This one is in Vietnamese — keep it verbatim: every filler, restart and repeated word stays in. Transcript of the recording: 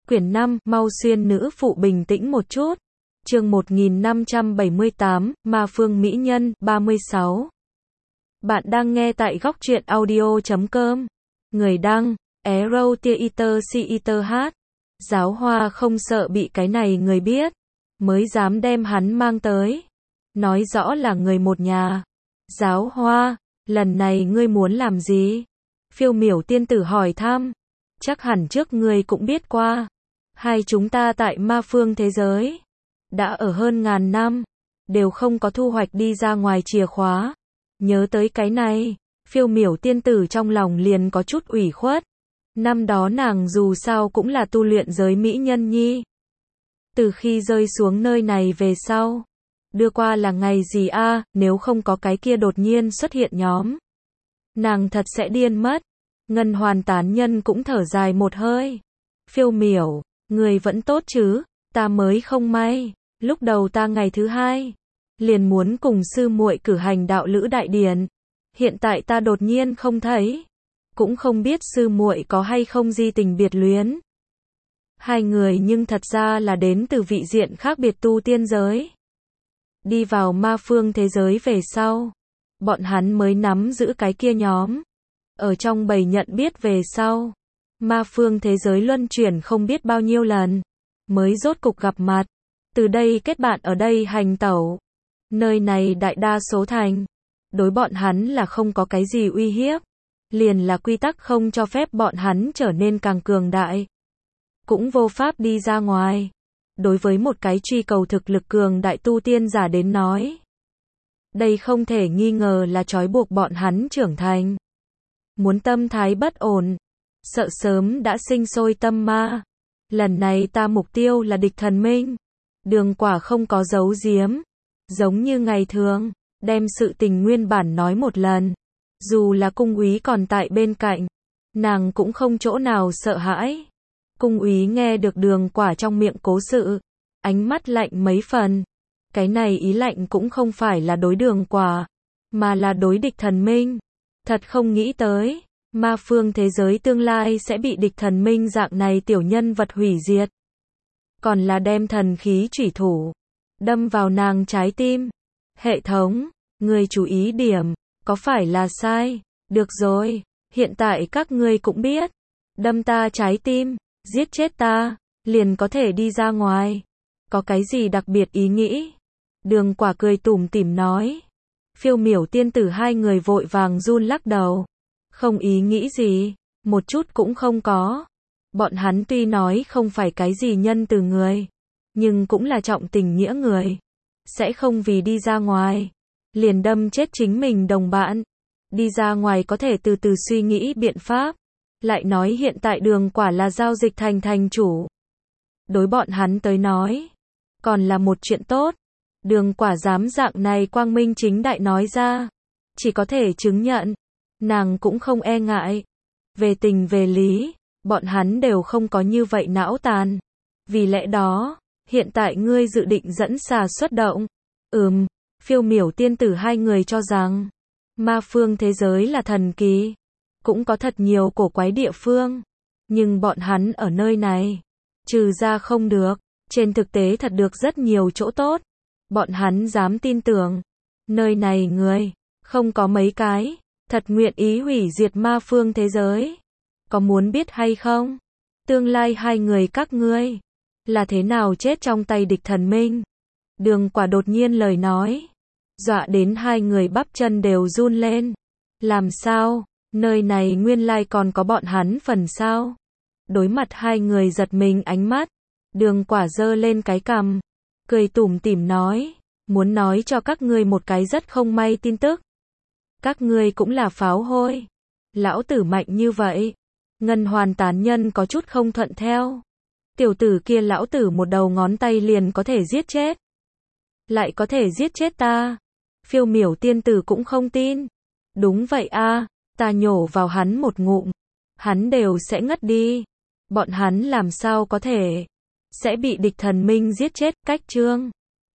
Quyển năm, mau xuyên nữ phụ bình tĩnh một chút. Chương một nghìn năm trăm bảy mươi tám, Ma Phương Mỹ Nhân, ba mươi sáu. Bạn đang nghe tại góc truyện audio chấm com. Người đăng, Arrow Theater Theater hát. Giáo Hoa không sợ bị cái này người biết, mới dám đem hắn mang tới. Nói rõ là người một nhà. Giáo Hoa, lần này ngươi muốn làm gì? Phiêu Miểu tiên tử hỏi thăm. Chắc hẳn trước ngươi cũng biết qua. Hai chúng ta tại ma phương thế giới đã ở hơn ngàn năm, đều không có thu hoạch đi ra ngoài chìa khóa. Nhớ tới cái này, Phiêu Miểu tiên tử trong lòng liền có chút ủy khuất. Năm đó nàng dù sao cũng là tu luyện giới mỹ nhân nhi. Từ khi rơi xuống nơi này về sau, đưa qua là ngày gì a, à, nếu không có cái kia đột nhiên xuất hiện nhóm, nàng thật sẽ điên mất. Ngân Hoàn tán nhân cũng thở dài một hơi. Phiêu Miểu, người vẫn tốt chứ? Ta mới không may. Lúc đầu ta ngày thứ hai liền muốn cùng sư muội cử hành đạo lữ đại điển. Hiện tại ta đột nhiên không thấy, cũng không biết sư muội có hay không di tình biệt luyến. Hai người nhưng thật ra là đến từ vị diện khác biệt tu tiên giới. Đi vào ma phương thế giới về sau, bọn hắn mới nắm giữ cái kia nhóm. Ở trong bầy nhận biết về sau, ma phương thế giới luân chuyển không biết bao nhiêu lần, mới rốt cục gặp mặt. Từ đây kết bạn ở đây hành tẩu. Nơi này đại đa số thành, đối bọn hắn là không có cái gì uy hiếp. Liền là quy tắc không cho phép bọn hắn trở nên càng cường đại. Cũng vô pháp đi ra ngoài. Đối với một cái truy cầu thực lực cường đại tu tiên giả đến nói, đây không thể nghi ngờ là trói buộc bọn hắn trưởng thành. Muốn tâm thái bất ổn, sợ sớm đã sinh sôi tâm ma. Lần này ta mục tiêu là địch thần minh. Đường Quả không có giấu giếm, giống như ngày thường, đem sự tình nguyên bản nói một lần. Dù là cung úy còn tại bên cạnh, nàng cũng không chỗ nào sợ hãi. Cung úy nghe được Đường Quả trong miệng cố sự, ánh mắt lạnh mấy phần. Cái này ý lạnh cũng không phải là đối Đường Quả, mà là đối địch thần minh. Thật không nghĩ tới, ma phương thế giới tương lai sẽ bị địch thần minh dạng này tiểu nhân vật hủy diệt. Còn là đem thần khí chủy thủ đâm vào nàng trái tim. Hệ thống, người chú ý điểm, có phải là sai? Được rồi, hiện tại các ngươi cũng biết, đâm ta trái tim, giết chết ta, liền có thể đi ra ngoài. Có cái gì đặc biệt ý nghĩ? Đường Quả cười tủm tỉm nói. Phiêu Miểu tiên tử hai người vội vàng run lắc đầu. Không ý nghĩ gì, một chút cũng không có. Bọn hắn tuy nói không phải cái gì nhân từ người, nhưng cũng là trọng tình nghĩa người. Sẽ không vì đi ra ngoài, liền đâm chết chính mình đồng bạn. Đi ra ngoài có thể từ từ suy nghĩ biện pháp. Lại nói hiện tại Đường Quả là giao dịch thành thành chủ. Đối bọn hắn tới nói, còn là một chuyện tốt. Đường Quả dám dạng này quang minh chính đại nói ra, chỉ có thể chứng nhận, nàng cũng không e ngại. Về tình về lý, bọn hắn đều không có như vậy não tàn. Vì lẽ đó, hiện tại ngươi dự định dẫn xà xuất động. Ừm, Phiêu Miểu tiên tử hai người cho rằng, ma phương thế giới là thần kỳ, cũng có thật nhiều cổ quái địa phương. Nhưng bọn hắn ở nơi này, trừ ra không được, trên thực tế thật được rất nhiều chỗ tốt. Bọn hắn dám tin tưởng, nơi này người, không có mấy cái, thật nguyện ý hủy diệt ma phương thế giới. Có muốn biết hay không? Tương lai hai người các ngươi, là thế nào chết trong tay địch thần minh? Đường Quả đột nhiên lời nói, dọa đến hai người bắp chân đều run lên. Làm sao? Nơi này nguyên lai còn có bọn hắn phần sao? Đối mặt hai người giật mình ánh mắt, Đường Quả giơ lên cái cằm, cười tủm tỉm nói, muốn nói cho các ngươi một cái rất không may tin tức. Các ngươi cũng là pháo hôi. Lão tử mạnh như vậy. Ngân Hoàn tán nhân có chút không thuận theo. Tiểu tử kia lão tử một đầu ngón tay liền có thể giết chết. Lại có thể giết chết ta. Phiêu Miểu tiên tử cũng không tin. Đúng vậy a, ta nhổ vào hắn một ngụm, hắn đều sẽ ngất đi. Bọn hắn làm sao có thể sẽ bị địch thần minh giết chết? Cách chương